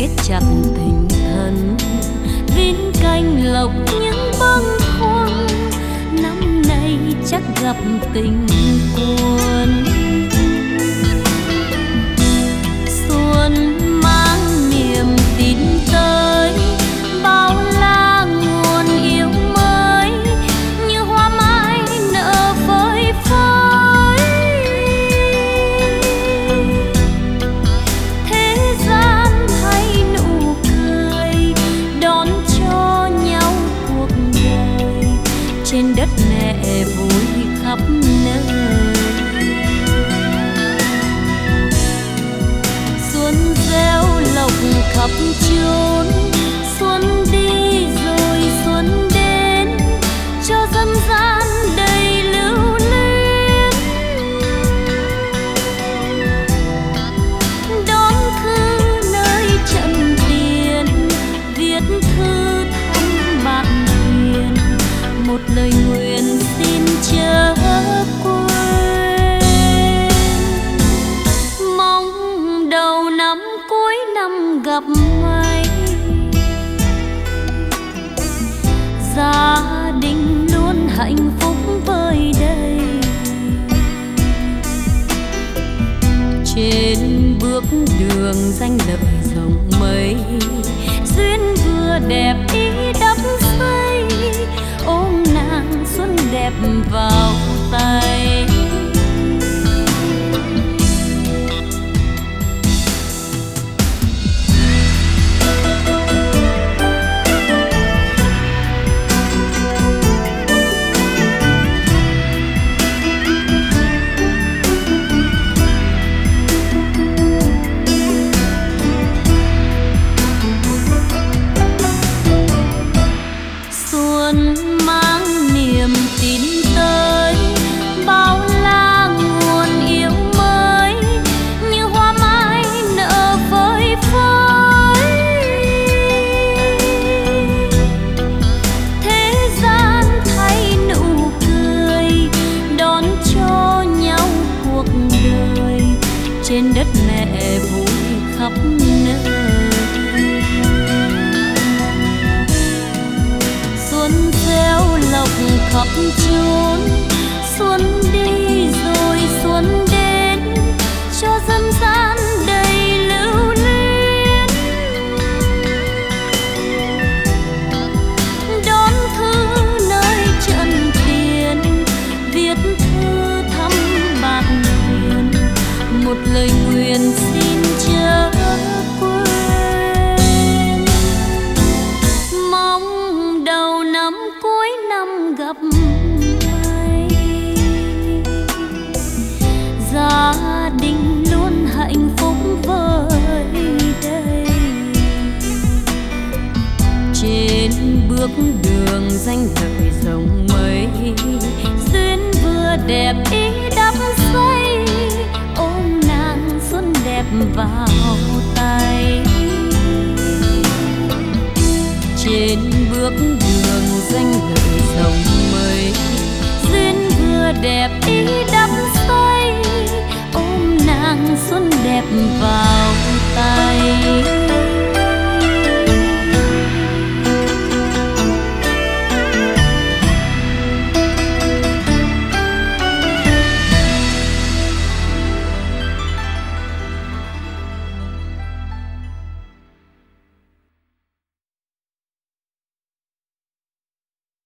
kết chặt tình thân, vin canh lộc những bâng khuâng, năm nay chắc gặp tình cuốn. Xuân mang niềm tin tới, bao la nguồn yêu mới, như hoa mai nở phơi phới. Thế gian thay nụ cười, đón cho nhau cuộc đời, trên đất mẹ vui khắp nơi. Xuân gieo lộc khắp chốn, xuân đi rồi xuân đến, cho dân gian đầy lưu luyến. Đón thư nơi trận tiền, viết thư thăm bạn hiền, một lời nguyện xin chớ quên. Mong đầu năm cuối năm gặp may, gia đình luôn hạnh phúc vơi đầy. Trên bước đường danh lợi rộng mây, duyên vừa đẹp ý đắp xây, ôm nàng xuân đẹp vào tay. Xuân mang niềm tin tới, bao la nguồn yêu mới, như hoa mai nở phơi phới. Thế gian thay nụ cười, đón cho nhau cuộc đời, trên đất mẹ vui khắp nơi. Xuân gieo lộc khắp chốn, xuân đi rồi xuân đến, cho dân gian đầy lưu luyến. Đón thư nơi trận tiền, viết thư thăm bạn hiền, một lời nguyện xin chớ quên. Mong đầu năm cuối năm gặp may, gia đình luôn hạnh phúc vơi đầy. Trên bước đường danh lợi rộng mây, duyên vừa đẹp ý đắp xây, ôm nàng xuân đẹp vào tay. Trên bước đường danh lợi rộng mây, duyên vừa đẹp ý